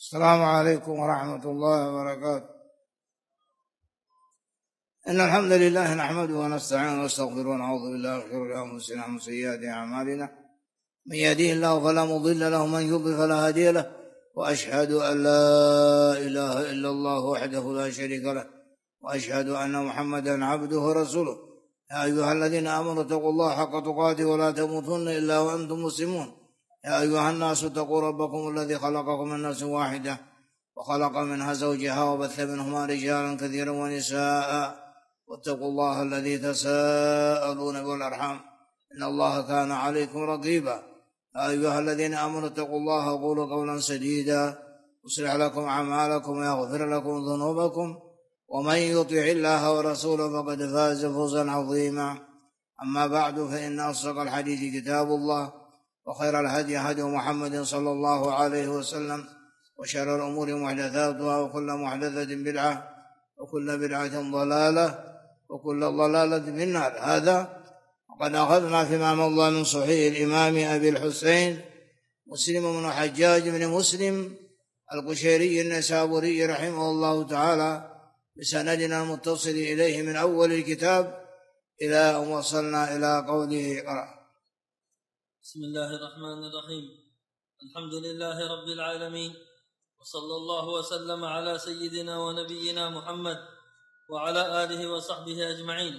السلام عليكم ورحمة الله وبركاته. إن الحمد لله نحمده ونستعينه ونستغفره ونعوذ بالله من شرور أنفسنا ومن سيئات أعمالنا، من يهده الله فلا مضل له ومن يضلل فلا هادي له، وأشهد أن لا إله إلا الله وحده لا شريك له، وأشهد أن محمدا عبده ورسوله. يا أيها الذين آمنوا اتقوا الله حق تقاته ولا تموتن إلا وأنتم مسلمون. يا أيها الناس اتقوا ربكم الذي خلقكم من نفس واحدة وخلق منها زوجها وبث منهما رجالا كثيرا ونساء، واتقوا الله الذي تساءلون بالأرحام إن الله كان عليكم رقيبا. يا أيها الذين آمنوا اتقوا الله وقولوا قولا سديدا يصلح لكم أعمالكم ويغفر لكم ذنوبكم، ومن يطع الله ورسوله فقد فاز فوزا عظيما. أما بعد، فإن أصدق الحديث كتاب الله، وخير الهدي هدي محمد صلى الله عليه وسلم، وشر الأمور محدثاتها، وكل محدثة بدعة، وكل بدعة ضلالة، وكل ضلالة في النار. هذا وقد أخذنا فيما مضى من صحيح الإمام أبي الحسين مسلم بن حجاج بن مسلم القشيري النسابوري رحمه الله تعالى بسندنا المتصل إليه من أول الكتاب إلى أن وصلنا إلى قوله قرأ. بسم الله الرحمن الرحيم. الحمد لله رب العالمين، وصلى الله وسلم على سيدنا ونبينا محمد وعلى آله وصحبه أجمعين.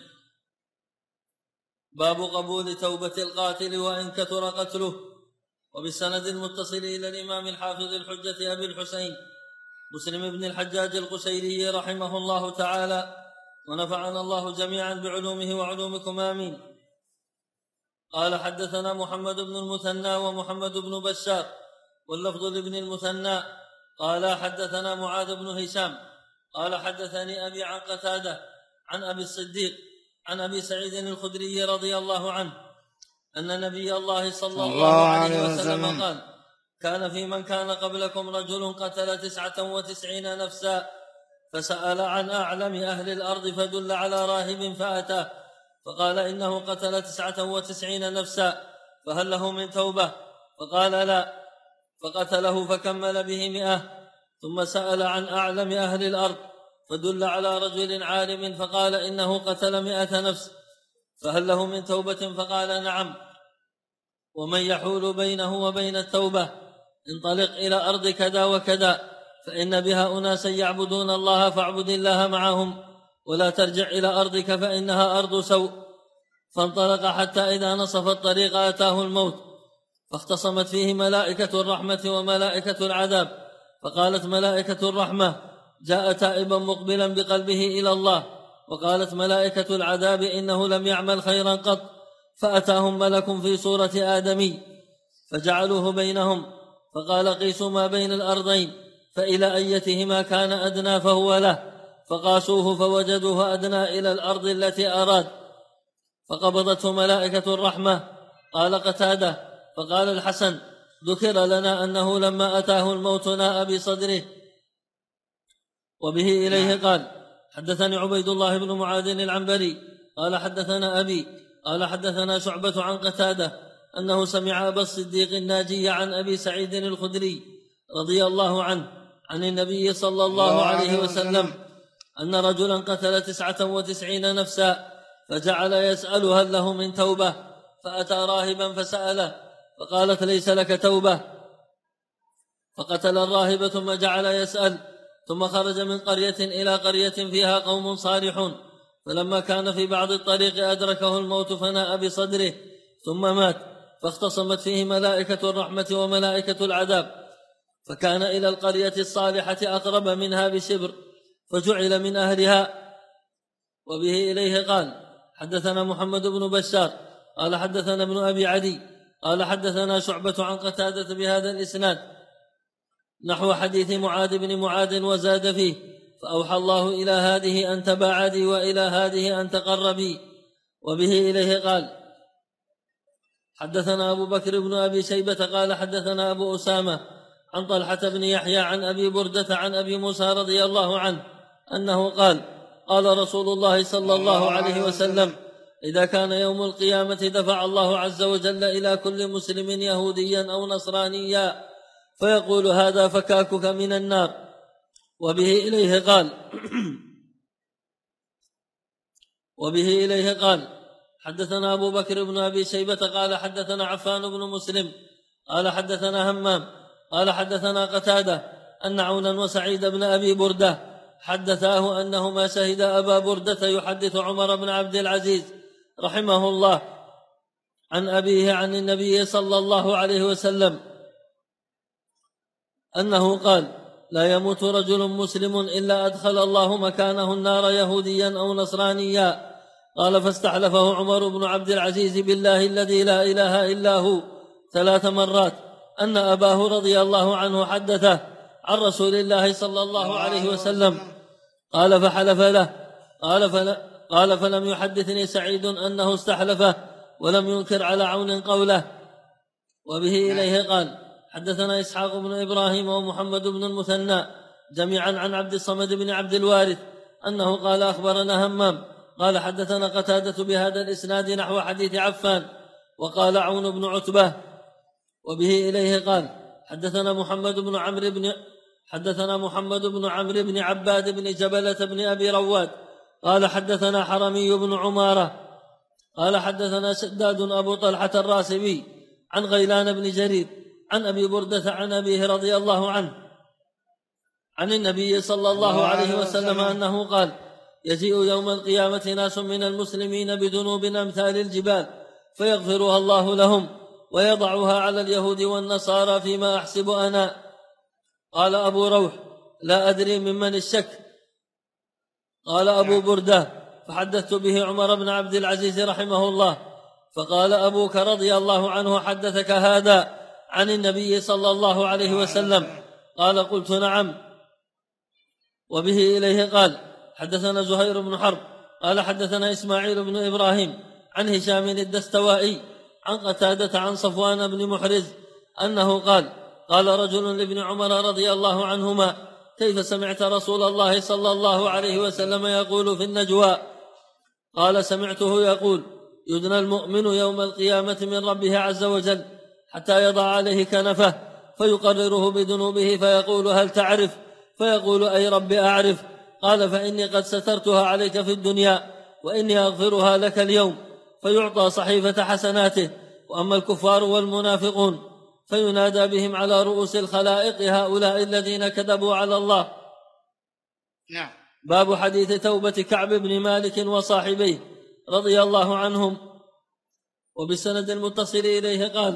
باب قبول توبة القاتل وإن كثر قتله. وبالسند المتصل إلى الإمام الحافظ الحجة أبي الحسين مسلم بن الحجاج القشيري رحمه الله تعالى، ونفعنا الله جميعا بعلومه وعلومكم آمين. قال: حدثنا محمد بن المثنى ومحمد بن بشار، واللفظ لابن المثنى قال: حدثنا معاذ بن هشام قال: حدثني أبي عن قتادة عن أبي الصديق عن أبي سعيد الخدري رضي الله عنه أن نبي الله صلى الله عليه وسلم قال: كان في من كان قبلكم رجل قتل 99 نفسا، فسأل عن أعلم أهل الأرض فدل على راهب فأتاه فقال: إنه قتل 99 نفسا، فهل له من توبة؟ فقال: لا. فقتله فكمل به 100. ثم سأل عن أعلم أهل الأرض فدل على رجل عالم فقال: إنه قتل 100 نفس، فهل له من توبة؟ فقال: نعم. ومن يحول بينه وبين التوبة؟ انطلق إلى أرض كذا وكذا، فإن بها أناسا يعبدون الله فاعبد الله معهم، ولا ترجع إلى أرضك فإنها أرض سوء. فانطلق حتى إذا نصف الطريق أتاه الموت، فاختصمت فيه ملائكة الرحمة وملائكة العذاب، فقالت ملائكة الرحمة: جاء تائبا مقبلا بقلبه إلى الله، وقالت ملائكة العذاب: إنه لم يعمل خيرا قط. فأتاهم ملك في صورة آدمي فجعلوه بينهم، فقال: قيسوا ما بين الأرضين فإلى أيتهما كان أدنى فهو له، فقاسوه فوجدوه أدنى إلى الأرض التي أراد، فقبضته ملائكة الرحمة. قال قتادة: فقال الحسن: ذكر لنا أنه لما أتاه الموت ناء بصدره. وبه إليه قال: حدثني عبيد الله بن معاذ العنبري قال: حدثنا أبي قال: حدثنا شعبة عن قتادة أنه سمع أبا الصديق الناجي عن أبي سعيد الخدري رضي الله عنه عن النبي صلى الله عليه وسلم أن رجلا قتل 99 نفسا، فجعل يسأل هل له من توبة، فأتى راهبا فسأله فقالت: ليس لك توبة. فقتل الراهب ثم جعل يسأل، ثم خرج من قرية إلى قرية فيها قوم صالحون، فلما كان في بعض الطريق أدركه الموت فناء بصدره ثم مات، فاختصمت فيه ملائكة الرحمة وملائكة العذاب، فكان إلى القرية الصالحة أقرب منها بشبر، فجعل من أهلها. وبه إليه قال: حدثنا محمد بن بشار قال: حدثنا ابن أبي عدي قال: حدثنا شعبة عن قتادة بهذا الإسناد نحو حديث معاذ بن معاذ وزاد فيه: فأوحى الله إلى هذه أن تباعدي وإلى هذه أن تقربي. وبه إليه قال: حدثنا أبو بكر بن أبي شيبة قال: حدثنا أبو أسامة عن طلحة بن يحيى عن أبي بردة عن أبي موسى رضي الله عنه أنه قال: قال رسول الله صلى الله عليه وسلم: إذا كان يوم القيامة دفع الله عز وجل إلى كل مسلم يهوديا أو نصرانيا فيقول هذا فكاكك من النار. وبه إليه قال حدثنا أبو بكر بن أبي شيبة قال حدثنا عفان بن مسلم قال حدثنا همام قال حدثنا قتادة أن عونا وسعيد بن أبي بردة حدثاه أنهما شهد أبا بردة يحدث عمر بن عبد العزيز رحمه الله عن أبيه عن النبي صلى الله عليه وسلم أنه قال لا يموت رجل مسلم إلا أدخل الله مكانه النار يهوديا أو نصرانيا. قال فاستحلفه عمر بن عبد العزيز بالله الذي لا إله إلا هو 3 مرات أن أباه رضي الله عنه حدثه عن رسول الله صلى الله عليه وسلم. قال فحلف له. قال فلم يحدثني سعيد أنه استحلفه ولم ينكر على عون قوله. وبه إليه قال حدثنا إسحاق بن إبراهيم ومحمد بن المثنى جميعا عن عبد الصمد بن عبد الوارث أنه قال أخبرنا همام قال حدثنا قتادة بهذا الإسناد نحو حديث عفان. وقال عون بن عتبة. وبه إليه قال حدثنا محمد بن عمرو بن عباد بن جبلة بن أبي رواد قال حدثنا حرمي بن عمارة قال حدثنا شداد أبو طلحة الراسبي عن غيلان بن جرير عن أبي بردة عن أبيه رضي الله عنه عن النبي صلى الله عليه وسلم أنه قال يجيء يوم القيامة ناس من المسلمين بذنوب أمثال الجبال فيغفرها الله لهم ويضعها على اليهود والنصارى فيما أحسب أنا. قال أبو روح لا أدري ممن الشك. قال أبو بردة فحدثت به عمر بن عبد العزيز رحمه الله فقال أبوك رضي الله عنه حدثك هذا عن النبي صلى الله عليه وسلم؟ قال قلت نعم. وبه إليه قال حدثنا زهير بن حرب قال حدثنا إسماعيل بن إبراهيم عن هشام الدستوائي عن قتادة عن صفوان بن محرز أنه قال قال رجل لابن عمر رضي الله عنهما كيف سمعت رسول الله صلى الله عليه وسلم يقول في النجوى؟ قال سمعته يقول يدنى المؤمن يوم القيامة من ربه عز وجل حتى يضع عليه كنفه فيقرره بذنوبه فيقول هل تعرف؟ فيقول أي رب أعرف. قال فإني قد سترتها عليك في الدنيا وإني أغفرها لك اليوم. فيعطى صحيفة حسناته. وأما الكفار والمنافقون فينادى بهم على رؤوس الخلائق هؤلاء الذين كذبوا على الله. نعم. باب حديث توبة كعب بن مالك وصاحبيه رضي الله عنهم. وبسند المتصل إليه قال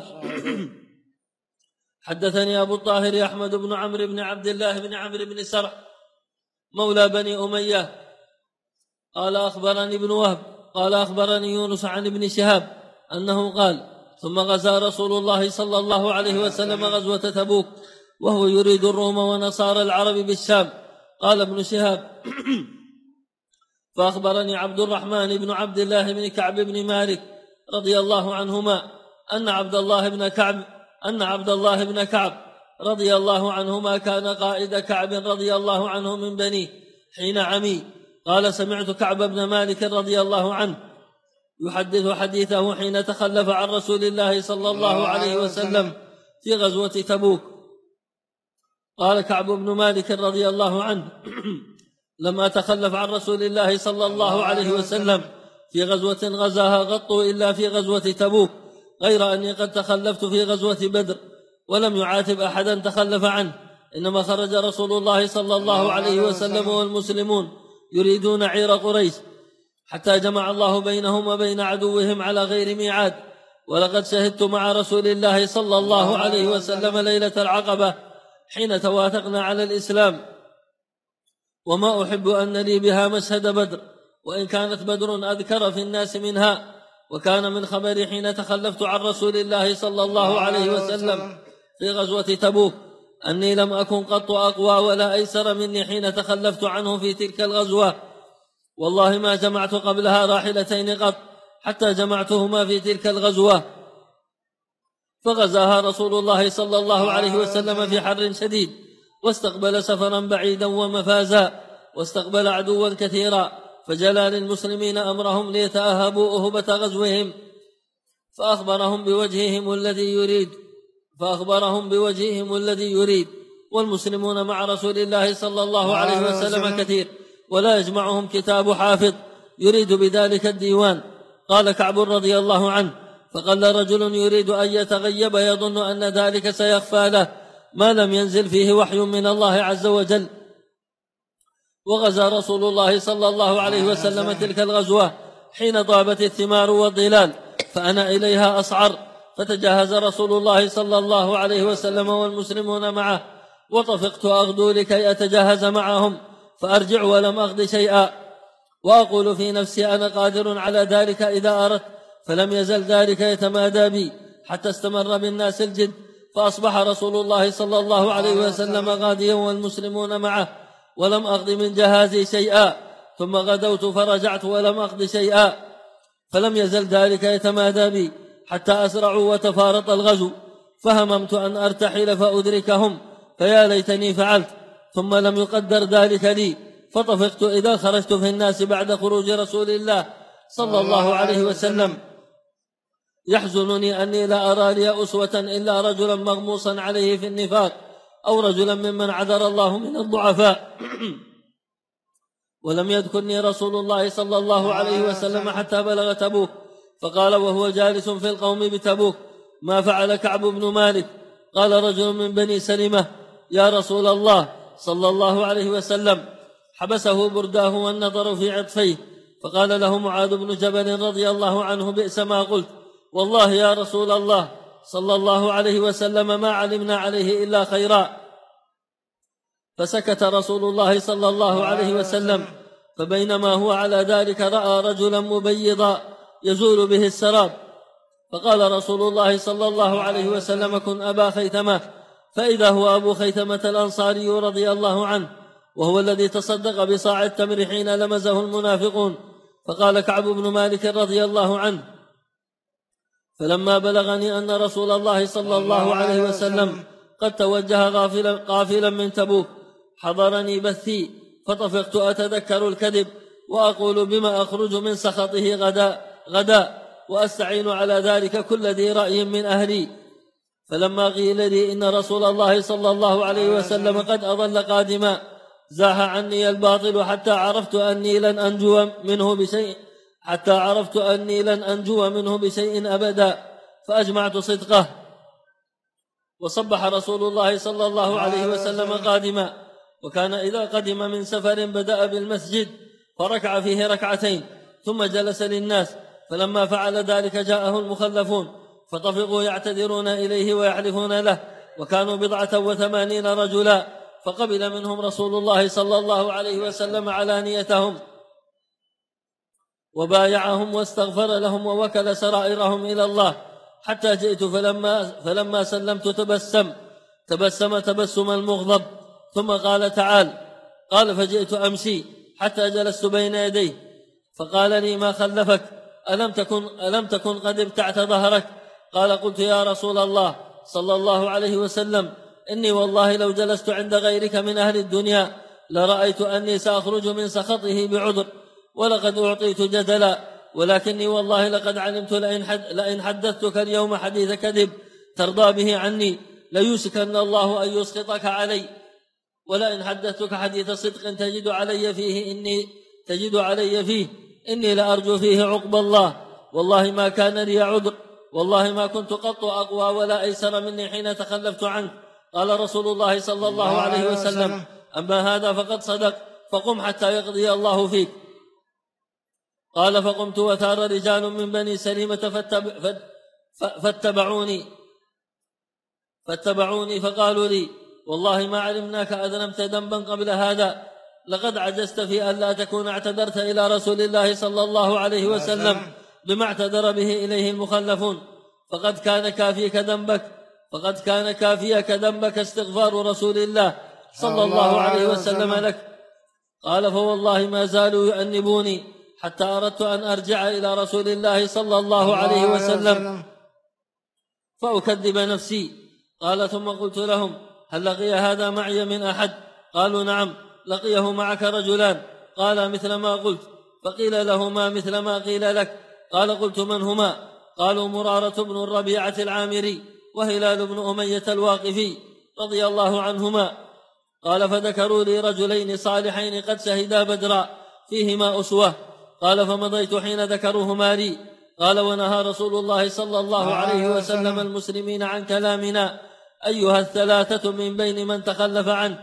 حدثني أبو الطاهر أحمد بن عمرو بن عبد الله بن عمرو بن سرح مولى بني أمية قال أخبرني ابن وهب قال أخبرني يونس عن ابن شهاب أنه قال ثم غزا رسول الله صلى الله عليه وسلم غزوة تبوك وهو يريد الروم ونصارى العرب بالشام. قال ابن شهاب فأخبرني عبد الرحمن بن عبد الله بن كعب بن مالك رضي الله عنهما أن عبد الله بن كعب رضي الله عنهما كان قائد كعب رضي الله عنه من بنيه حين عمي. قال سمعت كعب بن مالك رضي الله عنه يحدث حديثه حين تخلف عن رسول الله صلى الله عليه وسلم في غزوة تبوك. قال كعب بن مالك رضي الله عنه لم أتخلف عن رسول الله صلى الله عليه وسلم في غزوة غزاها قط إلا في غزوة تبوك غير أني قد تخلفت في غزوة بدر ولم يعاتب أحدا تخلف عنه. إنما خرج رسول الله صلى الله عليه وسلم والمسلمون يريدون عير قريش حتى جمع الله بينهم وبين عدوهم على غير ميعاد. ولقد شهدت مع رسول الله صلى الله عليه وسلم ليلة العقبة حين توافقنا على الإسلام وما أحب أن لي بها مشهد بدر وإن كانت بدر أذكر في الناس منها. وكان من خبري حين تخلفت عن رسول الله صلى الله عليه وسلم في غزوة تبوك أني لم أكن قط أقوى ولا أيسر مني حين تخلفت عنه في تلك الغزوة. والله ما جمعت قبلها راحلتين قط حتى جمعتهما في تلك الغزوة. فغزاها رسول الله صلى الله عليه وسلم في حر شديد واستقبل سفرا بعيدا ومفازا واستقبل عدوا كثيرا فجلى للمسلمين أمرهم ليتأهبوا أهبة غزوهم فأخبرهم بوجههم الذي يريد فأخبرهم بوجههم الذي يريد. والمسلمون مع رسول الله صلى الله عليه وسلم كثير، ولا يجمعهم كتاب حافظ يريد بذلك الديوان. قال كعب رضي الله عنه: فقال رجل يريد أن يتغيب يظن أن ذلك سيخفى له ما لم ينزل فيه وحي من الله عز وجل. وغزا رسول الله صلى الله عليه وسلم تلك الغزوة حين طابت الثمار والظلال، فأنا إليها أسعر، فتجهز رسول الله صلى الله عليه وسلم والمسلمون معه، وطفقت أغدو لكي أتجهز معهم، فأرجع ولم أغد شيئا، وأقول في نفسي أنا قادر على ذلك إذا أردت، فلم يزل ذلك يتمادى بي حتى استمر بالناس الجد، فأصبح رسول الله صلى الله عليه وسلم غاديا والمسلمون معه، ولم أغد من جهازي شيئا، ثم غدوت فرجعت ولم أغد شيئا، فلم يزل ذلك يتمادى بي حتى أسرعوا وتفارط الغزو، فهممت أن أرتحل فأدركهم، فيا ليتني فعلت، ثم لم يقدر ذلك لي، فطفقت إذا خرجت في الناس بعد خروج رسول الله صلى الله عليه وسلم، يحزنني أني لا أرى لي أسوة إلا رجلا مغموسا عليه في النفاق، أو رجلا ممن عذر الله من الضعفاء. ولم يذكرني رسول الله صلى الله عليه وسلم حتى بلغ تبوك، فقال وهو جالس في القوم بتبوك: ما فعل كعب بن مالك؟ قال رجل من بني سلمة: يا رسول الله صلى الله عليه وسلم، حبسه برداه والنظر في عطفيه. فقال له معاذ بن جبل رضي الله عنه: بئس ما قلت، والله يا رسول الله صلى الله عليه وسلم ما علمنا عليه إلا خيرا. فسكت رسول الله صلى الله عليه وسلم، فبينما هو على ذلك رأى رجلا مبيضا يزول به السراب، فقال رسول الله صلى الله عليه وسلم: كن أبا خيثمة، فإذا هو أبو خيثمة الأنصاري رضي الله عنه، وهو الذي تصدق بصاع التمر حين لمزه المنافقون. فقال كعب بن مالك رضي الله عنه: فلما بلغني أن رسول الله صلى الله عليه وسلم قد توجه قافلا من تبوك حضرني بثي، فطفقت أتذكر الكذب، وأقول بما أخرج من سخطه غدا، وأستعين على ذلك كل ذي رأي من أهلي. فلما قيل لي إن رسول الله صلى الله عليه وسلم قد أضل قادما، زاح عني الباطل حتى عرفت أني لن أنجو منه بشيء أبدا، فأجمعت صدقه. وصبح رسول الله صلى الله عليه وسلم قادما، وكان إذا قدم من سفر بدأ بالمسجد فركع فيه ركعتين، ثم جلس للناس، فلما فعل ذلك جاءه المخلفون فطفقوا يعتذرون إليه ويحلفون له، وكانوا 89 رجلا، فقبل منهم رسول الله صلى الله عليه وسلم علانيتهم، وبايعهم واستغفر لهم ووكل سرائرهم إلى الله، حتى جئت فلما سلمت تبسم تبسم المغضب، ثم قال: قال فجئت أمشي حتى جلست بين يديه، فقال لي: ما خلفك؟ ألم تكن قد ابتعت ظهرك؟ قال: قلت يا رسول الله صلى الله عليه وسلم، إني والله لو جلست عند غيرك من أهل الدنيا لرأيت أني سأخرج من سخطه بعذر، ولقد أعطيت جدلا، ولكني والله لقد علمت لئن حدثتك اليوم حديث كذب ترضى به عني ليوشكن الله أن يسخطك علي، ولئن حدثتك حديث صدق تجد علي فيه إني لأرجو فيه عقب الله، والله ما كان لي عذر، والله ما كنت قط أقوى ولا أيسر مني حين تخلفت عنك. قال رسول الله صلى الله عليه وسلم: أما هذا فقد صدق، فقم حتى يقضي الله فيك. قال: فقمت وثار رجال من بني سليمة فاتبعوني فقالوا لي: والله ما علمناك أذنبت ذنبا قبل هذا، لقد عجزت في أن لا تكون اعتذرت إلى رسول الله صلى الله عليه وسلم بما اعتذر به إليه المخلفون، فقد كان كافيك ذنبك استغفار رسول الله صلى الله عليه وسلم لك. قال: فوالله ما زالوا يؤنبوني حتى أردت أن أرجع إلى رسول الله صلى الله عليه وسلم فأكذب نفسي. قال: ثم قلت لهم: هل لقي هذا معي من أحد؟ قالوا: نعم، لقيه معك رجلان. قال: مثل ما قلت. فقيل له: ما مثل ما قيل لك؟ قال: قلت: من هما؟ قالوا: مرارة بن الربيعة العامري وهلال بن أمية الواقفي رضي الله عنهما. قال فذكروا لي رجلين صالحين قد شهدا بدرا فيهما أسوة. قال فمضيت حين ذكروهما لي. قال ونهى رسول الله صلى الله عليه وسلم المسلمين عن كلامنا أيها الثلاثة من بين من تخلف عنه.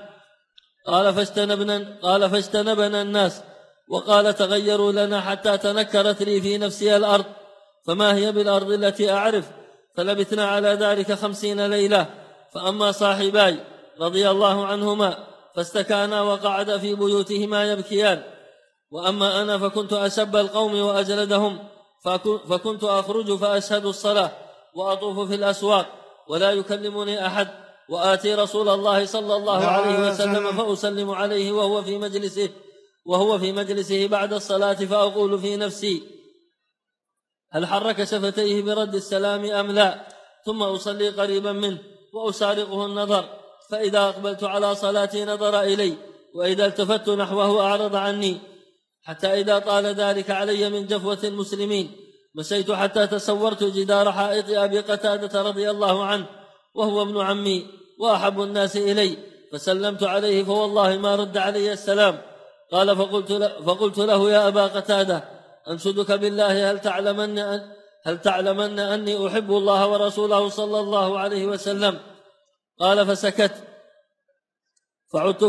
قال فاجتنبنا الناس. وقال تغيروا لنا حتى تنكرت لي في نفسي الأرض فما هي بالأرض التي أعرف. فلبثنا على ذلك 50 ليلة. فأما صاحباي رضي الله عنهما فاستكانا وقعدا في بيوتهما يبكيان. وأما أنا فكنت أشب القوم وأجلدهم، فكنت أخرج فأشهد الصلاة وأطوف في الأسواق ولا يكلمني أحد، وآتي رسول الله صلى الله عليه وسلم فأسلم عليه وهو في مجلسه بعد الصلاة، فأقول في نفسي هل حرك شفتيه برد السلام أم لا؟ ثم أصلي قريبا منه وأسارقه النظر، فإذا أقبلت على صلاتي نظر إلي، وإذا التفت نحوه أعرض عني، حتى إذا طال ذلك علي من جفوة المسلمين مشيت حتى تسورت جدار حائط أبي قتادة رضي الله عنه وهو ابن عمي وأحب الناس إلي، فسلمت عليه فوالله ما رد علي السلام. قال فقلت له يا أبا قتادة أنشدك بالله هل تعلمن أني أحب الله ورسوله صلى الله عليه وسلم؟ قال فسكت. فعدت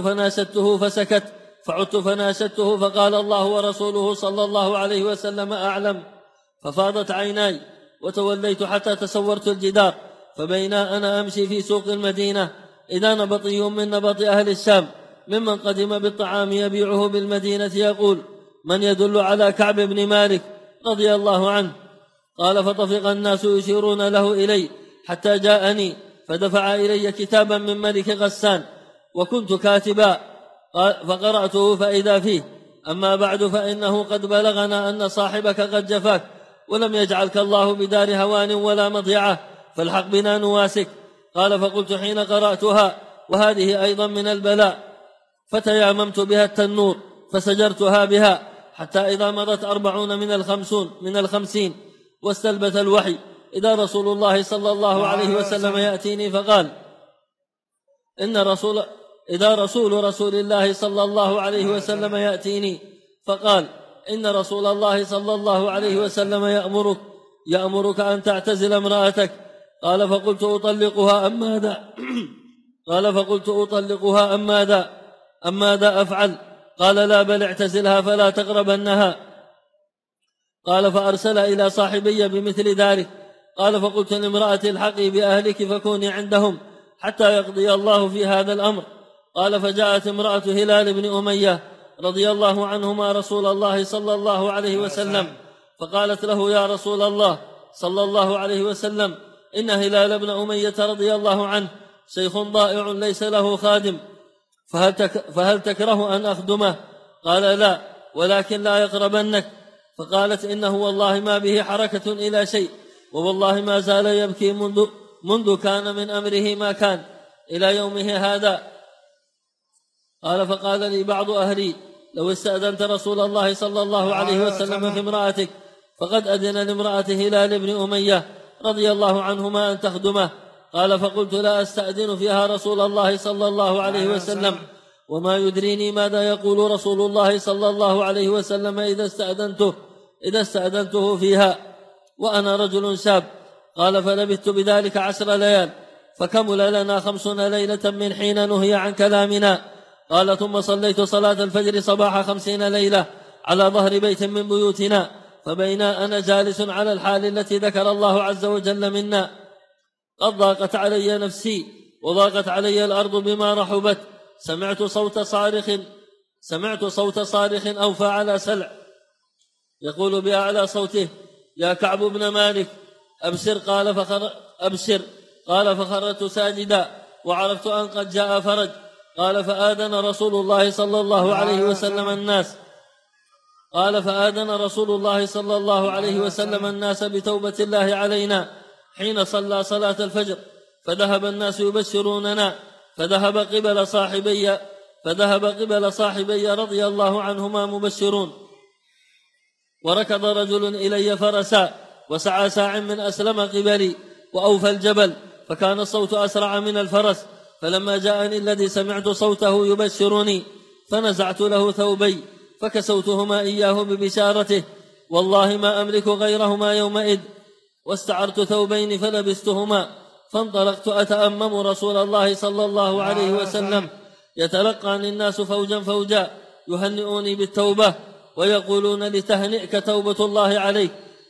فناشدته فقال الله ورسوله صلى الله عليه وسلم أعلم. ففاضت عيناي وتوليت حتى تسورت الجدار. فبينا أنا أمشي في سوق المدينة إذا نبطي من نبط أهل الشام ممن قدم بالطعام يبيعه بالمدينة يقول من يدل على كعب بن مالك رضي الله عنه؟ قال فطفق الناس يشيرون له إلي حتى جاءني، فدفع إلي كتابا من ملك غسان وكنت كاتبا، فقرأته فإذا فيه أما بعد فإنه قد بلغنا أن صاحبك قد جفاك ولم يجعلك الله بدار هوان ولا مضيعة، فالحق بنا نواسك. قال فقلت حين قرأتها وهذه أيضا من البلاء، فتياممت بها التنور فسجرتها بها حتى إذا مضت 40 من 50 واستلبث الوحي إذا رسول الله صلى الله عليه وسلم يأتيني فقال إذا رسول الله صلى الله عليه وسلم يأتيني فقال إن رسول الله صلى الله عليه وسلم يأمرك أن تعتزل امرأتك. قال فقلت أطلقها أم ماذا؟ قال فقلت أطلقها أم ماذا أفعل؟ قال لا بل اعتزلها فلا تقربنها. قال فأرسل إلى صاحبي بمثل ذلك. قال فقلت لامرأة الحقي بأهلك فكوني عندهم حتى يقضي الله في هذا الأمر. قال فجاءت امرأة هلال بن أمية رضي الله عنهما رسول الله صلى الله عليه وسلم فقالت له يا رسول الله صلى الله عليه وسلم إن هلال بن أمية رضي الله عنه شيخ ضائع ليس له خادم، فهل تكره أن أخدمه؟ قال لا ولكن لا يقربنك. فقالت إنه والله ما به حركة إلى شيء، ووالله ما زال يبكي منذ كان من أمره ما كان إلى يومه هذا. قال فقال لي بعض أهلي لو استأذنت رسول الله صلى الله عليه وسلم في امرأتك فقد أذن لامرأة هلال بن أمية رضي الله عنهما أن تخدمه. قال فقلت لا أستأذن فيها رسول الله صلى الله عليه وسلم، وما يدريني ماذا يقول رسول الله صلى الله عليه وسلم إذا استأذنته فيها وأنا رجل شاب. قال فلبثت بذلك 10 ليال فكمل لنا 50 ليلة من حين نهي عن كلامنا. قال ثم صليت صلاة الفجر صباح 50 ليلة على ظهر بيت من بيوتنا، فبينا أنا جالس على الحال التي ذكر الله عز وجل منا قد ضاقت علي نفسي وضاقت علي الأرض بما رحبت، سمعت صوت صارخ أوفى على سلع يقول بأعلى صوته يا كعب بن مالك أبشر. قال فخرجت ساجدا وعرفت أن قد جاء فرج. قال فآذن رسول الله صلى الله عليه وسلم الناس بتوبة الله علينا حين صلى صلاة الفجر، فذهب الناس يبشروننا، فذهب قبل صاحبي رضي الله عنهما مبشرون. وركض رجل إلي فرسا وسعى ساع من أسلم قبلي وأوفى الجبل، فكان الصوت أسرع من الفرس، فلما جاءني الذي سمعت صوته يبشرني فنزعت له ثوبي فكسوتهما إياه ببشارته، والله ما أملك غيرهما يومئذ، واستعرت ثوبين فلبستهما، فانطلقت أتأمم رسول الله صلى الله عليه وسلم يتلقاني الناس فوجا فوجا يهنئوني بالتوبة ويقولون لتهنئك توبة الله عليك،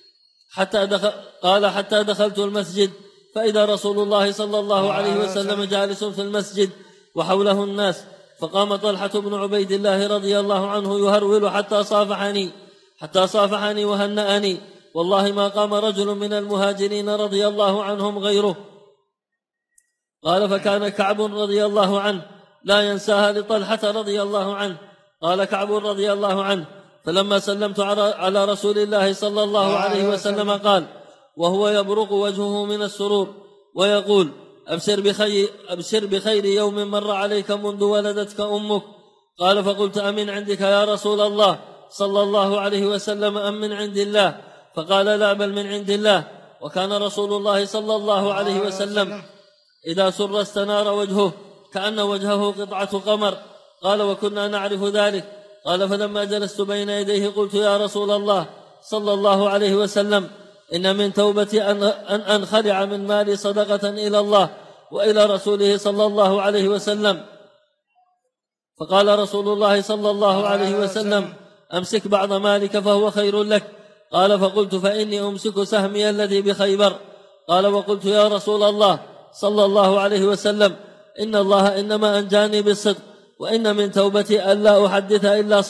حتى دخلت المسجد فإذا رسول الله صلى الله عليه وسلم جالس في المسجد وحوله الناس، فقام طلحة بن عبيد الله رضي الله عنه يهرول حتى صافحني وهنأني، والله ما قام رجل من المهاجرين رضي الله عنهم غيره. قال فكان كعب رضي الله عنه لا ينساها لطلحة رضي الله عنه. قال كعب رضي الله عنه فلما سلمت على رسول الله صلى الله عليه وسلم قال وهو يبرق وجهه من السرور ويقول أبشر بخير يوم مر عليك منذ ولدتك أمك. قال فقلت أمن عندك يا رسول الله صلى الله عليه وسلم أم من عند الله؟ فقال لا بل من عند الله. وكان رسول الله صلى الله عليه وسلم إذا سر استنار وجهه كأن وجهه قطعة قمر. قال وكنا نعرف ذلك. قال فلما جلست بين يديه قلت يا رسول الله صلى الله عليه وسلم إن من توبتي أن أنخلع من مالي صدقة إلى الله وإلى رسوله صلى الله عليه وسلم. فقال رسول الله صلى الله عليه وسلم أمسك بعض مالك فهو خير لك. قال فقلت فإني أمسك سهمي الذي بخيبر. قال وقلت يا رسول الله صلى الله عليه وسلم إن الله إنما أنجاني بالصدق، وإن من توبتي ألا أحدث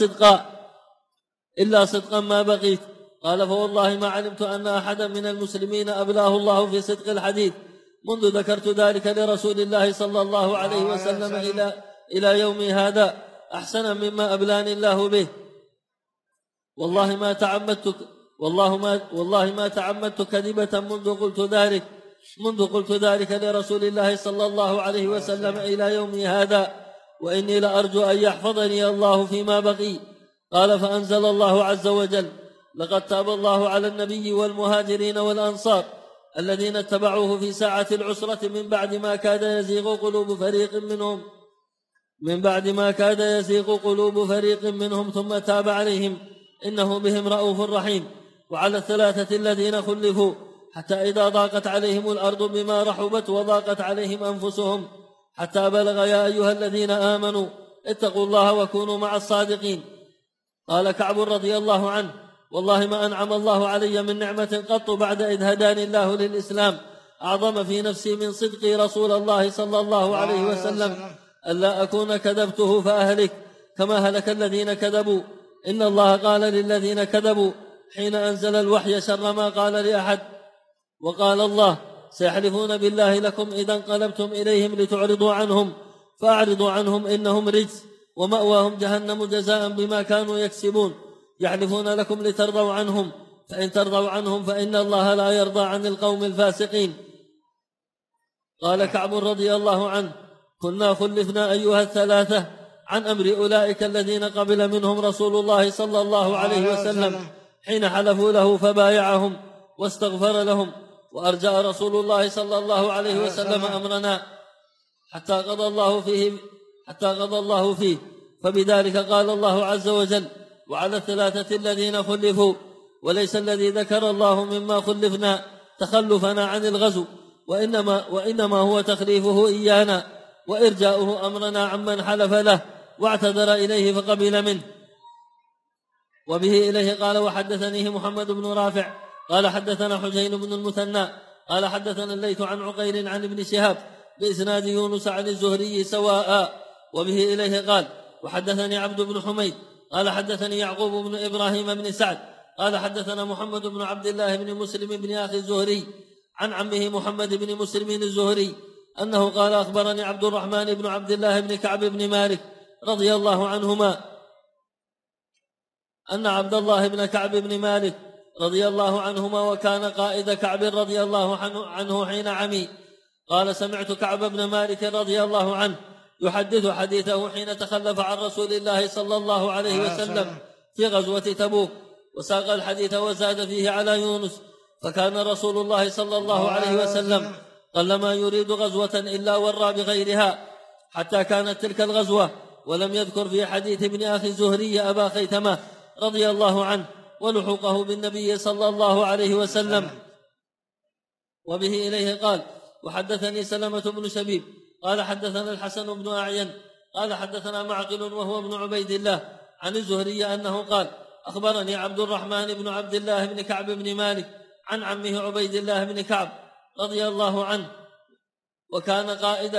إلا صدقا ما بقيت. قال فوالله ما علمت أن أحدا من المسلمين أبلاه الله في صدق الحديث منذ ذكرت ذلك لرسول الله صلى الله عليه وسلم إلى يومي هذا أحسن مما أبلاني الله به. والله ما تعمدت كذبة منذ قلت ذلك لرسول الله صلى الله عليه وسلم إلى يومي هذا، وإني لأرجو أن يحفظني الله فيما بقي. قال فأنزل الله عز وجل لقد تاب الله على النبي والمهاجرين والأنصار الذين اتبعوه في ساعة العسرة من بعد ما كاد يزيغ قلوب فريق منهم ثم تاب عليهم إنه بهم رؤوف رحيم. وعلى الثلاثة الذين خلفوا حتى إذا ضاقت عليهم الأرض بما رحبت وضاقت عليهم أنفسهم حتى بلغ يا أيها الذين آمنوا اتقوا الله وكونوا مع الصادقين. قال كعب رضي الله عنه والله ما أنعم الله علي من نعمة قط بعد إذ هداني الله للإسلام أعظم في نفسي من صدقي رسول الله صلى الله عليه وسلم ألا أكون كذبته فأهلك كما هلك الذين كذبوا. إن الله قال للذين كذبوا حين أنزل الوحي شر ما قال لأحد. وقال الله سيحلفون بالله لكم إذا انقلبتم إليهم لتعرضوا عنهم فأعرضوا عنهم إنهم رجس ومأواهم جهنم جزاء بما كانوا يكسبون. يحلفون لكم لترضوا عنهم فإن ترضوا عنهم فإن الله لا يرضى عن القوم الفاسقين. قال كعب رضي الله عنه كنا خلفنا أيها الثلاثة عن أمر أولئك الذين قبل منهم رسول الله صلى الله عليه وسلم حين حلفوا له فبايعهم واستغفر لهم، وأرجأ رسول الله صلى الله عليه وسلم أمرنا حتى قضى الله فيه. فبذلك قال الله عز وجل وعلى الثلاثة الذين خلفوا. وليس الذي ذكر الله مما خلفنا تخلفنا عن الغزو، وإنما هو تخليفه إيانا وإرجاؤه أمرنا عمن حلف له واعتذر إليه فقبل منه. وبه إليه قال وحدثنيه محمد بن رافع قال حدثنا حسين بن المثنى قال حدثنا الليث عن عقيل عن ابن شهاب بإسناد يونس عن الزهري سواء. وبه إليه قال وحدثني عبد بن حميد قال حدثني يعقوب بن إبراهيم بن سعد قال حدثنا محمد بن عبد الله بن مسلم بن أخي الزهري عن عمه محمد بن مسلم الزهري أنه قال أخبرني عبد الرحمن بن عبد الله بن كعب بن مالك رضي الله عنهما أن عبد الله بن كعب بن مالك رضي الله عنهما وكان قائد كعب رضي الله عنه حين عمي قال سمعت كعب بن مالك رضي الله عنه يحدث حديثه حين تخلف عن رسول الله صلى الله عليه وسلم في غزوة تبوك، وساق الحديث وزاد فيه على يونس. فكان رسول الله صلى الله عليه وسلم قلما يريد غزوة إلا ورى بغيرها، حتى كانت تلك الغزوة ولم يذكر في حديث ابن أخي الزهري أبا خيثمة رضي الله عنه ولحوقه بالنبي صلى الله عليه وسلم. وبه إليه قال: وحدثني سلمة بن شبيب قال حدثنا الحسن بن أعين قال حدثنا معقل وهو ابن عبيد الله عن الزهري أنه قال: أخبرني عبد الرحمن بن عبد الله بن كعب بن مالك عن عمه عبيد الله بن كعب رضي الله عنه، وكان قائد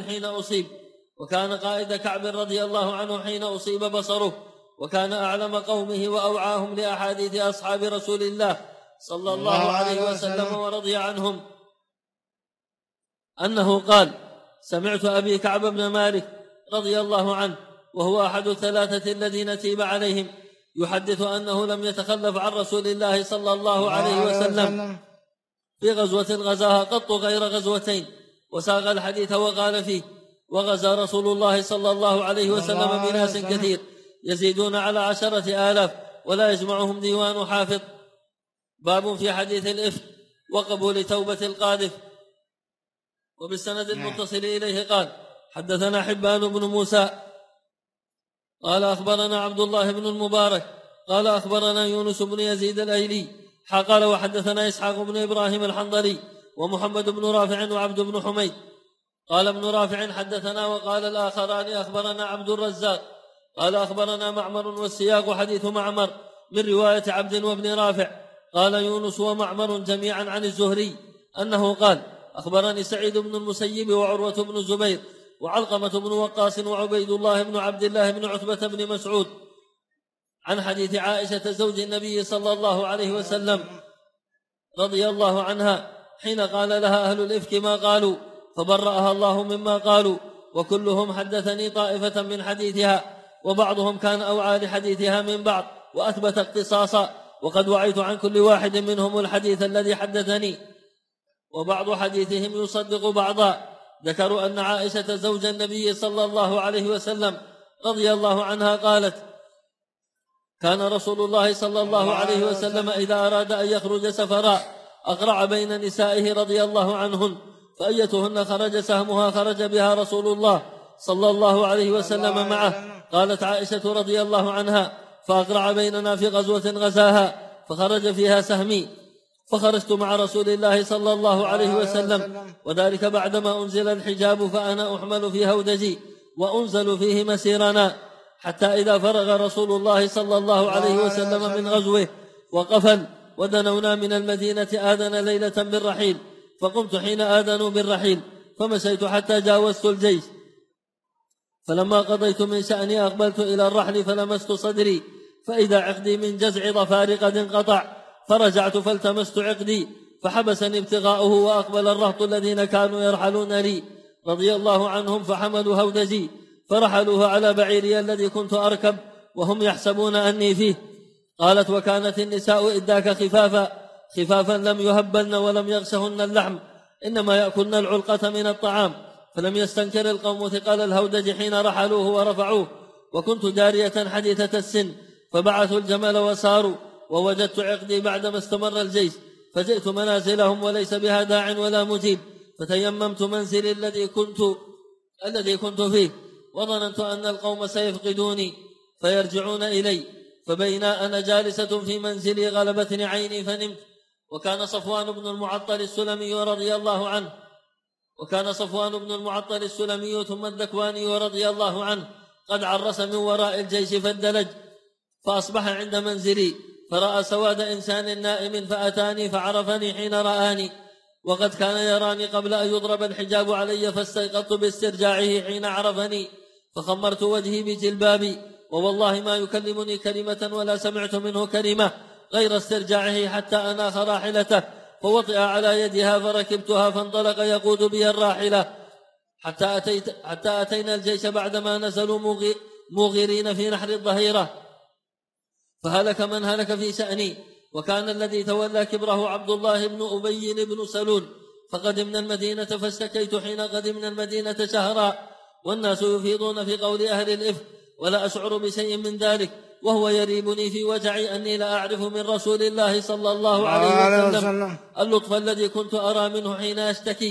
كعب رضي الله عنه حين أصيب بصره، وكان أعلم قومه وأوعاهم لأحاديث أصحاب رسول الله صلى الله عليه وسلم ورضي عنهم، أنه قال: سمعت أبي كعب بن مالك رضي الله عنه وهو أحد الثلاثة الذين تيب عليهم يحدث أنه لم يتخلف عن رسول الله صلى الله عليه وسلم في غزوة غزاها قط غير غزوتين، وساق الحديث وقال فيه: وغزا رسول الله صلى الله عليه وسلم بناس كثير يزيدون على 10,000 ولا يجمعهم ديوان حافظ. باب في حديث الإفك وقبول توبة القاذف. وبالسند المتصل إليه قال: حدثنا حبان بن موسى قال أخبرنا عبد الله بن المبارك قال أخبرنا يونس بن يزيد الأيلي قال: وحدثنا إسحاق بن إبراهيم الحنظلي ومحمد بن رافع وعبد بن حميد. قال ابن رافع: حدثنا. وقال الآخران: أخبرنا عبد الرزاق قال أخبرنا معمر، والسياق حديث معمر من رواية عبد وابن رافع. قال يونس ومعمر جميعا عن الزهري أنه قال: أخبرني سعيد بن المسيب وعروة بن الزبير وعلقمة بن وقاص وعبيد الله بن عبد الله بن عتبة بن مسعود عن حديث عائشة زوج النبي صلى الله عليه وسلم رضي الله عنها حين قال لها أهل الإفك ما قالوا فبرأها الله مما قالوا، وكلهم حدثني طائفة من حديثها، وبعضهم كان أوعى لحديثها من بعض وأثبت اقتصاصا، وقد وعيت عن كل واحد منهم الحديث الذي حدثني، وبعض حديثهم يصدق بعضا. ذكروا أن عائشة زوج النبي صلى الله عليه وسلم رضي الله عنها قالت: كان رسول الله صلى الله عليه وسلم إذا أراد أن يخرج سفرا أقرع بين نسائه رضي الله عنهن، فأيتهن خرج سهمها خرج بها رسول الله صلى الله عليه وسلم معه. قالت عائشة رضي الله عنها: فأقرع بيننا في غزوة غزاها فخرج فيها سهمي، فخرجت مع رسول الله صلى الله عليه وسلم، وذلك بعدما أنزل الحجاب، فأنا أحمل في هودجي وأنزل فيه مسيرنا، حتى إذا فرغ رسول الله صلى الله عليه وسلم من غزوه وقفل ودنونا من المدينة آذن ليلة بالرحيل، فقمت حين آذنوا بالرحيل فمشيت حتى جاوزت الجيش، فلما قضيت من شأني أقبلت إلى الرحل فلمست صدري فإذا عقدي من جزع ظفار قد انقطع، فرجعت فالتمست عقدي فحبسني ابتغاؤه، وأقبل الرهط الذين كانوا يرحلون لي رضي الله عنهم فحملوا هودجي فرحلوه على بعيري الذي كنت أركب وهم يحسبون أني فيه. قالت: وكانت النساء إداك خفافا لم يهبلن ولم يغشهن اللحم، إنما يأكلن العلقة من الطعام، فلم يستنكر القوم ثقل الهودج حين رحلوه ورفعوه، وكنت جارية حديثة السن، فبعثوا الجمل وساروا، ووجدت عقدي بعدما استمر الجيش، فجئت منازلهم وليس بها داع ولا مجيب، فتيممت منزلي الذي كنت فيه، وظننت أن القوم سيفقدوني فيرجعون إلي، فبينا أنا جالسة في منزلي غلبتني عيني فنمت. وكان صفوان بن المعطل السلمي رضي الله عنه ثم الذكواني رضي الله عنه قد عرس من وراء الجيش فاندلج، فأصبح عند منزلي فرأى سواد إنسان نائم فأتاني فعرفني حين رآني، وقد كان يراني قبل أن يضرب الحجاب علي، فاستيقظت باسترجاعه حين عرفني، فخمرت وجهي بجلبابي، ووالله ما يكلمني كلمة ولا سمعت منه كلمة غير استرجاعه، حتى أناخ راحلته فوطئ على يدها فركبتها، فانطلق يقود بي الراحلة حتى أتينا الجيش بعدما نزلوا موغرين في نحر الظهيرة، فهلك من هلك في شأني. وكان الذي تولى كبره عبد الله بن أبي بن سلول، فقدمنا المدينة فاشتكيت حين قدمنا المدينة شهرا، والناس يفيضون في قول أهل الإفك، ولا أشعر بشيء من ذلك، وهو يريبني في وجعي أني لا أعرف من رسول الله صلى الله عليه وسلم اللطف الذي كنت أرى منه حين أشتكي،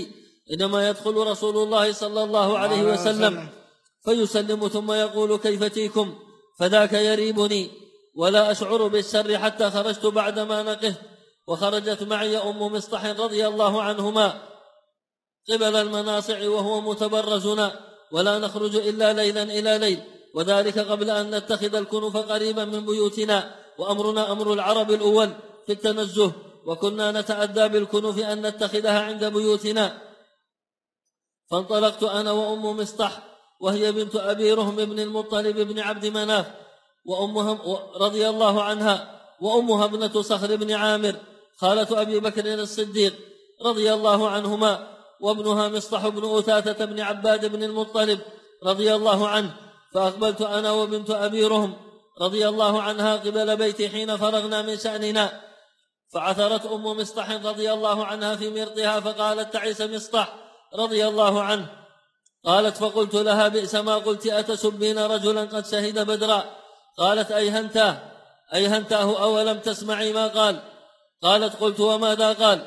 إنما يدخل رسول الله صلى الله عليه وسلم فيسلم ثم يقول كيف تيكم، فذاك يريبني ولا أشعر بالسر حتى خرجت بعدما نقهت، وخرجت معي أم مصطح رضي الله عنهما قبل المناصع وهو متبرزنا، ولا نخرج إلا ليلا إلى ليل، وذلك قبل أن نتخذ الكنف قريبا من بيوتنا، وأمرنا أمر العرب الأول في التنزه، وكنا نتأدى بالكنف أن نتخذها عند بيوتنا. فانطلقت أنا وأم مصطح وهي بنت أبي رهم بن المطلب بن عبد مناف وأمها رضي الله عنها، وأمها ابنة صخر بن عامر خالة أبي بكر الصديق رضي الله عنهما، وابنها مصطح بن أثاثة بن عباد بن المطلب رضي الله عنه. فأقبلت أنا وبنت أبي رهم رضي الله عنها قبل بيتي حين فرغنا من شأننا، فعثرت أم مصطح رضي الله عنها في مرطها فقالت تعيس مصطح رضي الله عنه. قالت فقلت لها بئس ما قلت، أتسبين رجلا قد شهد بدرا؟ قالت أيهنتاه أولم تسمعي ما قال؟ قالت قلت وماذا قال؟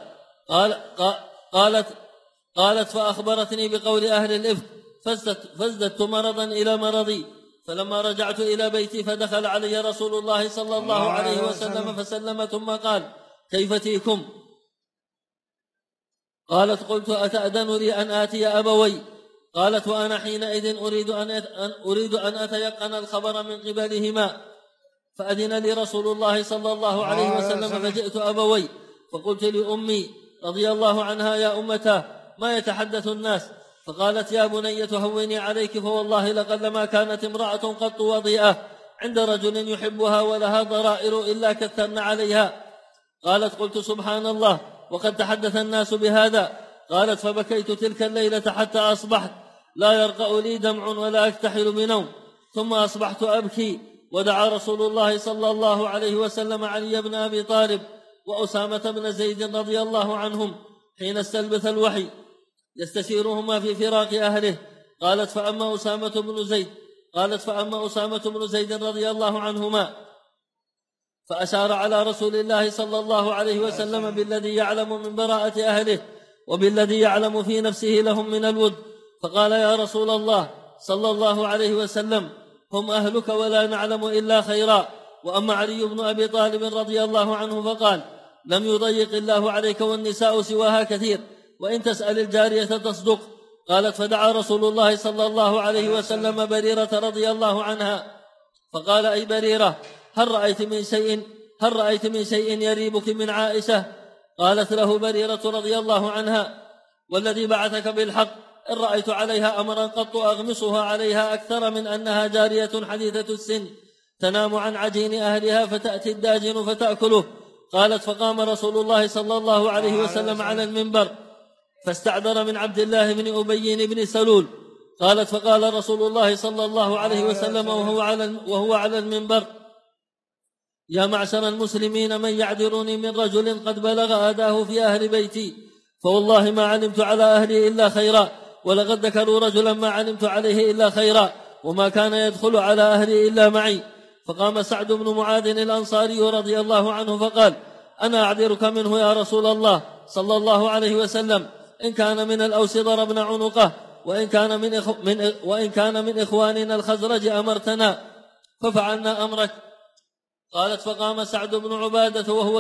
قالت فأخبرتني بقول أهل الإفك فازددت مرضا إلى مرضي. فلما رجعت إلى بيتي فدخل علي رسول الله صلى الله عليه وسلم فسلم ثم قال كيف تيكم؟ قالت قلت أتأذن لي أن آتي أبوي؟ قالت وأنا حينئذ أريد أن أتيقن الخبر من قبلهما. فأذن لي رسول الله صلى الله عليه وسلم فجئت أبوي فقلت لأمي رضي الله عنها يا أمتاه ما يتحدث الناس؟ فقالت يا بني هوني عليك، فوالله لقد ما كانت امرأة قط وضيئة عند رجل يحبها ولها ضرائر إلا كثرن عليها. قالت قلت سبحان الله وقد تحدث الناس بهذا. قالت فبكيت تلك الليلة حتى أصبحت لا يرقأ لي دمع ولا أكتحل بنوم، ثم أصبحت أبكي. ودعا رسول الله صلى الله عليه وسلم علي بن أبي طالب وأسامة بن زيد رضي الله عنهم حين استلبث الوحي يستشيرهما في فراق أهله. قالت فأما أسامة بن زيد رضي الله عنهما فأشار على رسول الله صلى الله عليه وسلم بالذي يعلم من براءة أهله وبالذي يعلم في نفسه لهم من الود، فقال يا رسول الله صلى الله عليه وسلم هم أهلك ولا نعلم إلا خيرا. وأما علي بن أبي طالب رضي الله عنه فقال لم يضيق الله عليك والنساء سواها كثير، وإن تسأل الجارية تصدق. قالت فدعا رسول الله صلى الله عليه وسلم بريرة رضي الله عنها فقال أي بريرة هل رأيت من شيء يريبك من عائشة؟ قالت له بريرة رضي الله عنها والذي بعثك بالحق إن رأيت عليها أمرا قط أغمصها عليها أكثر من أنها جارية حديثة السن تنام عن عجين أهلها فتأتي الداجن فتأكله. قالت فقام رسول الله صلى الله عليه وسلم على المنبر فاستعذر من عبد الله بن أبي بن سلول. قالت فقال رسول الله صلى الله عليه وسلم وهو على المنبر يا معشر المسلمين من يعذرني من رجل قد بلغ أذاه في أهل بيتي، فوالله ما علمت على أهلي إلا خيرا، ولقد ذكروا رجلا ما علمت عليه إلا خيرا، وما كان يدخل على أهلي إلا معي. فقام سعد بن معاذ الأنصاري رضي الله عنه فقال أنا أعذرك منه يا رسول الله صلى الله عليه وسلم، إن كان من الأوس ضربنا عنقه، وإن كان من إخواننا الخزرج أمرتنا ففعلنا أمرك. قالت فقام سعد بن عبادة وهو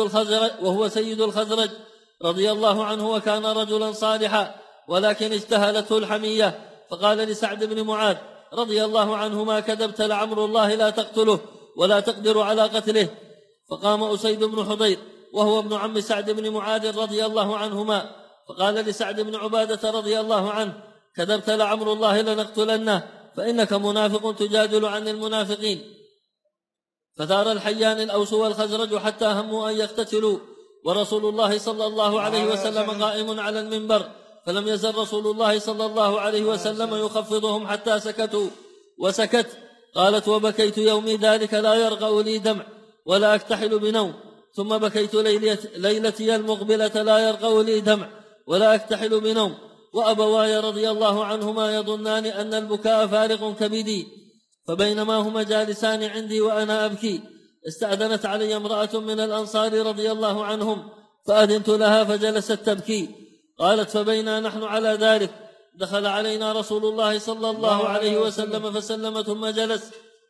سيد الخزرج رضي الله عنه وكان رجلا صالحا ولكن اجتهلته الحمية، فقال لسعد بن معاذ رضي الله عنه ما كذبت لعمر الله لا تقتله ولا تقدر على قتله. فقام أسيد بن حضير وهو ابن عم سعد بن معاذ رضي الله عنهما فقال لسعد بن عبادة رضي الله عنه كذبت لعمر الله لنقتلنه فإنك منافق تجادل عن المنافقين. فثار الحيان الأوس والخزرج حتى هموا أن يقتتلوا، ورسول الله صلى الله عليه وسلم قائم على المنبر، فلم يزل رسول الله صلى الله عليه وسلم يخفضهم حتى سكتوا وسكت. قالت وبكيت يومي ذلك لا يرقأ لي دمع ولا أكتحل بنوم، ثم بكيت ليلتي المقبلة لا يرقأ لي دمع ولا أكتحل بنوم، وأبواي رضي الله عنهما يظنان أن البكاء فارق كبدي. فبينما هما جالسان عندي وأنا أبكي استأذنت علي امرأة من الأنصار رضي الله عنهم فأذنت لها فجلست تبكي. قالت فبينا نحن على ذلك دخل علينا رسول الله صلى الله عليه وسلم فسلم ثم جلس.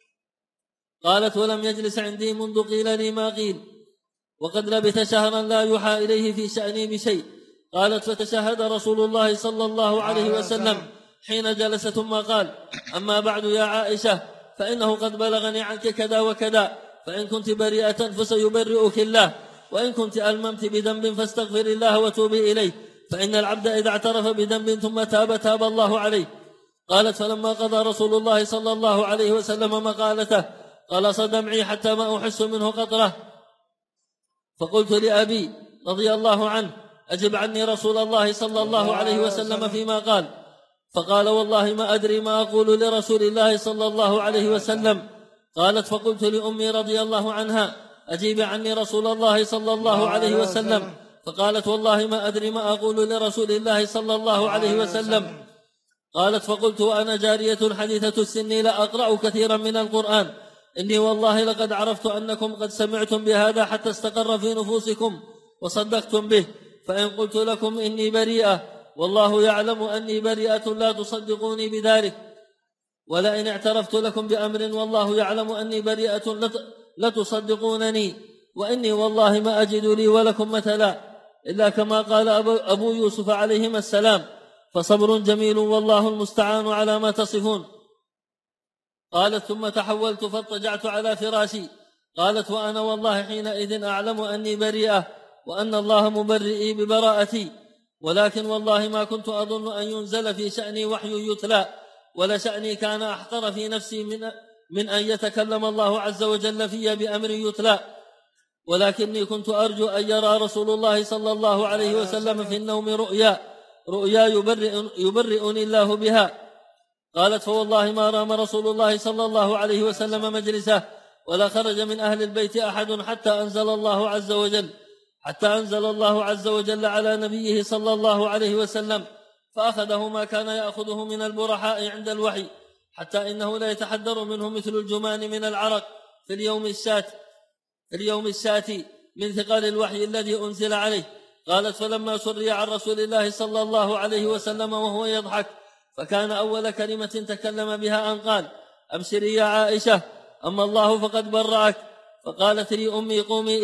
قالت ولم يجلس عندي منذ قيل لي ما قيل، وقد لبث شهرا لا يوحى إليه في شأني بشيء. قالت فتشهد رسول الله صلى الله عليه وسلم حين جلس ثم قال: أما بعد يا عائشة، فإنه قد بلغني عنك كذا وكذا، فإن كنت بريئة فسيبرئك الله، وإن كنت ألممت بذنب فاستغفر الله وتوبي إليه، فإن العبد إذا اعترف بذنب ثم تاب الله عليه. قالت فلما قضى رسول الله صلى الله عليه وسلم مقالته قلص دمعي حتى ما أحس منه قطرة، فقلت لأبي رضي الله عنه: أجب عني رسول الله صلى الله عليه وسلم فيما قال. فقال: والله ما أدري ما أقول لرسول الله صلى الله عليه وسلم. قالت فقلت لأمي رضي الله عنها: أجيب عني رسول الله صلى الله عليه وسلم. فقالت: والله ما أدري ما أقول لرسول الله صلى الله عليه وسلم. قالت فقلت وأنا جارية حديثة السن لا أقرأ كثيرا من القرآن: إني والله لقد عرفت أنكم قد سمعتم بهذا حتى استقر في نفوسكم وصدقتم به، فإن قلت لكم إني بريئة والله يعلم أني بريئة لا تصدقوني بذلك، ولئن اعترفت لكم بأمر والله يعلم أني بريئة لتصدقونني، وإني والله ما أجد لي ولكم مثلا إلا كما قال أبو يوسف عليهما السلام: فصبر جميل والله المستعان على ما تصفون. قالت ثم تحولت فاضطجعت على فراشي. قالت وأنا والله حينئذ أعلم أني بريئة وأن الله مبرئي ببراءتي، ولكن والله ما كنت أظن أن ينزل في شأني وحي يتلى، ولا شأني كان أحقر في نفسي من أن يتكلم الله عز وجل في بأمر يتلى، ولكني كنت أرجو أن يرى رسول الله صلى الله عليه وسلم في النوم رؤيا يبرئني الله بها. قالت فوالله ما رام رسول الله صلى الله عليه وسلم مجلسه ولا خرج من أهل البيت أحد حتى أنزل الله عز وجل على نبيه صلى الله عليه وسلم، فأخذه ما كان يأخذه من البرحاء عند الوحي، حتى إنه لا يتحدر منه مثل الجمان من العرق في اليوم الساتي من ثقل الوحي الذي أنزل عليه. قالت فلما سري عن رسول الله صلى الله عليه وسلم وهو يضحك، فكان أول كلمة تكلم بها أن قال: أبشري يا عائشة، أما الله فقد برأك. فقالت لي أمي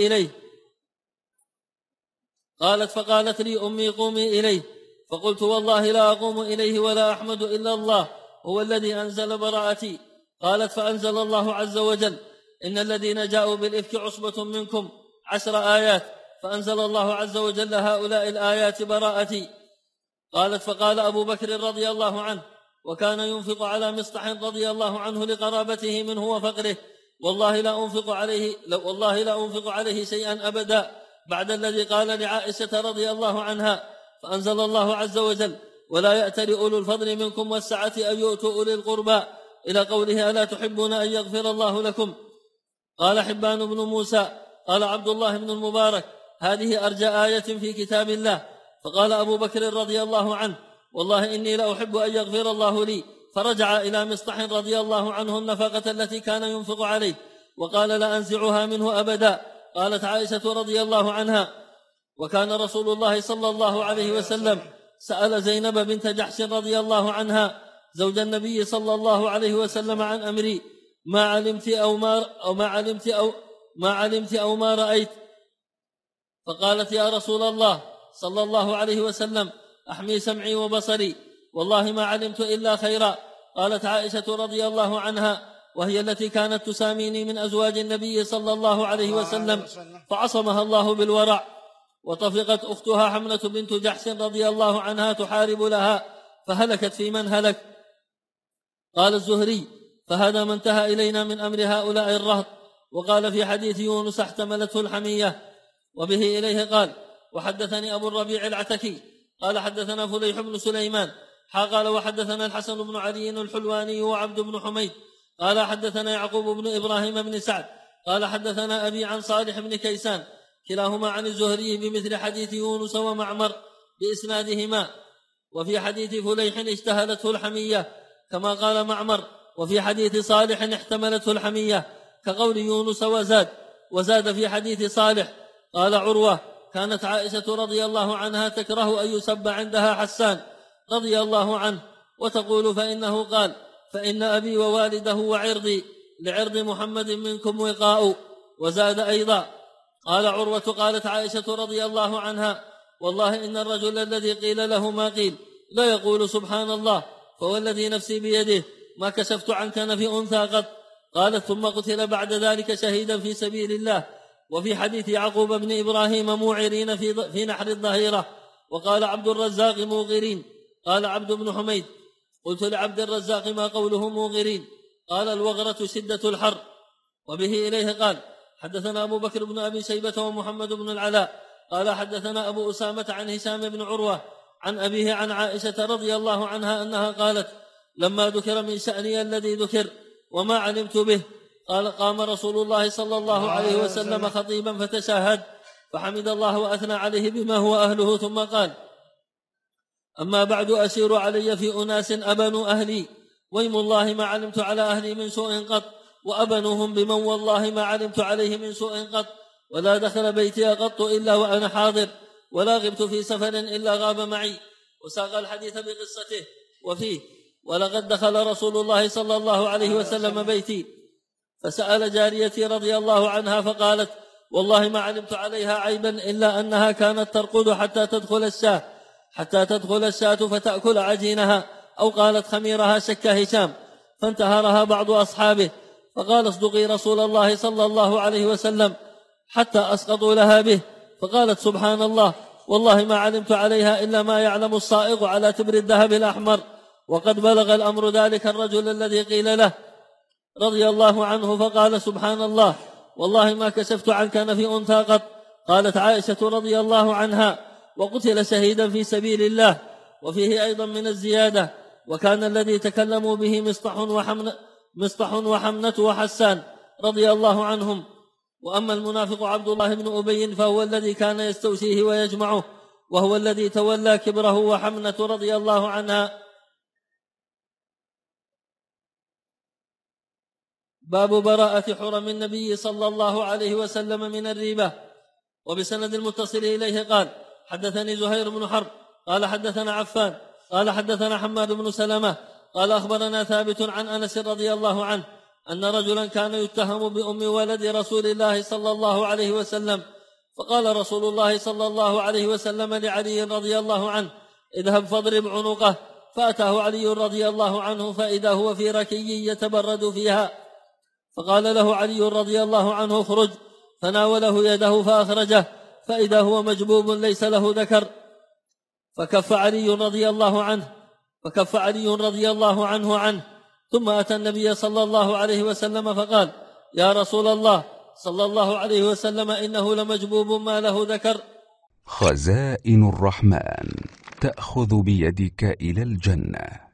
قومي إليه. فقلت والله لا أقوم إليه ولا أحمد إلا الله هو الذي أنزل براءتي. قالت فأنزل الله عز وجل: إن الذين جاءوا بالإفك عصبة منكم 10 آيات، فأنزل الله عز وجل هؤلاء الآيات براءتي. قالت فقال أبو بكر رضي الله عنه وكان ينفق على مصطح رضي الله عنه لقرابته منه وفقره: والله لا أنفق عليه شيئا أبدا بعد الذي قال لعائشة رضي الله عنها. فأنزل الله عز وجل: ولا يأتل أولو الفضل منكم والسعة أن يؤتوا أولي القربى، إلى قوله: ألا تحبون أن يغفر الله لكم. قال حبان بن موسى قال عبد الله بن المبارك: هذه أرجى آية في كتاب الله. فقال أبو بكر رضي الله عنه: والله إني لأحب أن يغفر الله لي. فرجع إلى مصطح رضي الله عنه النفقة التي كان ينفق عليه وقال: لا أنزعها منه أبدا. قالت عائشة رضي الله عنها: وكان رسول الله صلى الله عليه وسلم سأل زينب بنت جحش رضي الله عنها زوج النبي صلى الله عليه وسلم عن أمري ما علمت أو ما رأيت، فقالت: يا رسول الله صلى الله عليه وسلم أحمي سمعي وبصري، والله ما علمت إلا خيرا. قالت عائشة رضي الله عنها وهي التي كانت تساميني من أزواج النبي صلى الله عليه وسلم فعصمها الله بالورع. وطفقت أختها حملة بنت جحش رضي الله عنها تحارب لها فهلكت في من هلك. قال الزهري: فهذا ما انتهى إلينا من أمر هؤلاء الرهط. وقال في حديث يونس: احتملته الحمية. وبه إليه قال: وحدثني أبو الربيع العتكي قال حدثنا فليح بن سليمان قال وحدثنا الحسن بن علي الحلواني وعبد بن حميد قال حدثنا يعقوب بن إبراهيم بن سعد قال حدثنا أبي عن صالح بن كيسان كلاهما عن الزهري بمثل حديث يونس ومعمر بإسنادهما. وفي حديث فليح اشتهلته الحمية كما قال معمر، وفي حديث صالح احتملته الحمية كقول يونس وزاد في حديث صالح قال عروة: كانت عائشة رضي الله عنها تكره أن يسب عندها حسان رضي الله عنه، وتقول فإنه قال: فإن أبي ووالده وعرضي لعرض محمد منكم وقاء. وزاد أيضا: قال عروة قالت عائشة رضي الله عنها: والله إن الرجل الذي قيل له ما قيل لا يقول سبحان الله، فوالذي نفسي بيده ما كشفت عن كنف أنثى قط. قالت: ثم قتل بعد ذلك شهيدا في سبيل الله. وفي حديث يعقوب بن إبراهيم: موعرين في نحر الظهيرة. وقال عبد الرزاق: موغرين. قال عبد بن حميد: قلت لعبد الرزاق: ما قوله موغرين؟ قال: الوغرة شدة الحر. وبه إليه قال: حدثنا أبو بكر بن أبي شيبة ومحمد بن العلاء قال: حدثنا أبو أسامة عن هشام بن عروة عن أبيه عن عائشة رضي الله عنها أنها قالت: لما ذكر من شأني الذي ذكر وما علمت به، قال: قام رسول الله صلى الله عليه وسلم خطيبا فتشهد فحمد الله وأثنى عليه بما هو أهله، ثم قال: أما بعد، أسير علي في أناس أبنوا أهلي، ويم الله ما علمت على أهلي من سوء قط، وأبنوهم بمن والله ما علمت عليه من سوء قط، ولا دخل بيتي قط إلا وأنا حاضر، ولا غبت في سفر إلا غاب معي. وساق الحديث بقصته وفيه: ولقد دخل رسول الله صلى الله عليه وسلم بيتي فسأل جاريتي رضي الله عنها فقالت: والله ما علمت عليها عيبا إلا أنها كانت ترقد حتى تدخل الشاة فتأكل عجينها، أو قالت خميرها، شك هشام، فانتهرها بعض أصحابه فقال: اصدقي رسول الله صلى الله عليه وسلم حتى أسقطوا لها به. فقالت: سبحان الله، والله ما علمت عليها إلا ما يعلم الصائغ على تبر الذهب الأحمر. وقد بلغ الأمر ذلك الرجل الذي قيل له رضي الله عنه فقال: سبحان الله، والله ما كشفت عن كنف أنثى قط. قالت عائشة رضي الله عنها: وقتل شهيدا في سبيل الله. وفيه أيضا من الزيادة: وكان الذي تكلموا به مصطح وحمنة وحسان رضي الله عنهم. وأما المنافق عبد الله بن أبي فهو الذي كان يستوشيه ويجمعه، وهو الذي تولى كبره وحمنة رضي الله عنها. باب براءة حرم النبي صلى الله عليه وسلم من الريبة. وبسند المتصل إليه قال: حدثني زهير بن حرب قال: حدثنا عفان قال: حدثنا حماد بن سلمة قال: أخبرنا ثابت عن أنس رضي الله عنه أن رجلا كان يتهم بأم ولد رسول الله صلى الله عليه وسلم، فقال رسول الله صلى الله عليه وسلم لعلي رضي الله عنه: اذهب فاضرب عنقه. فأتاه علي رضي الله عنه فإذا هو في ركي يتبرد فيها، فقال له علي رضي الله عنه: اخرج. فناوله يده فأخرجه فإذا هو مجبوب ليس له ذكر، فكف علي رضي الله عنه، ثم أتى النبي صلى الله عليه وسلم فقال: يا رسول الله صلى الله عليه وسلم، إنه لمجبوب ما له ذكر. خزائن الرحمن تأخذ بيدك إلى الجنة.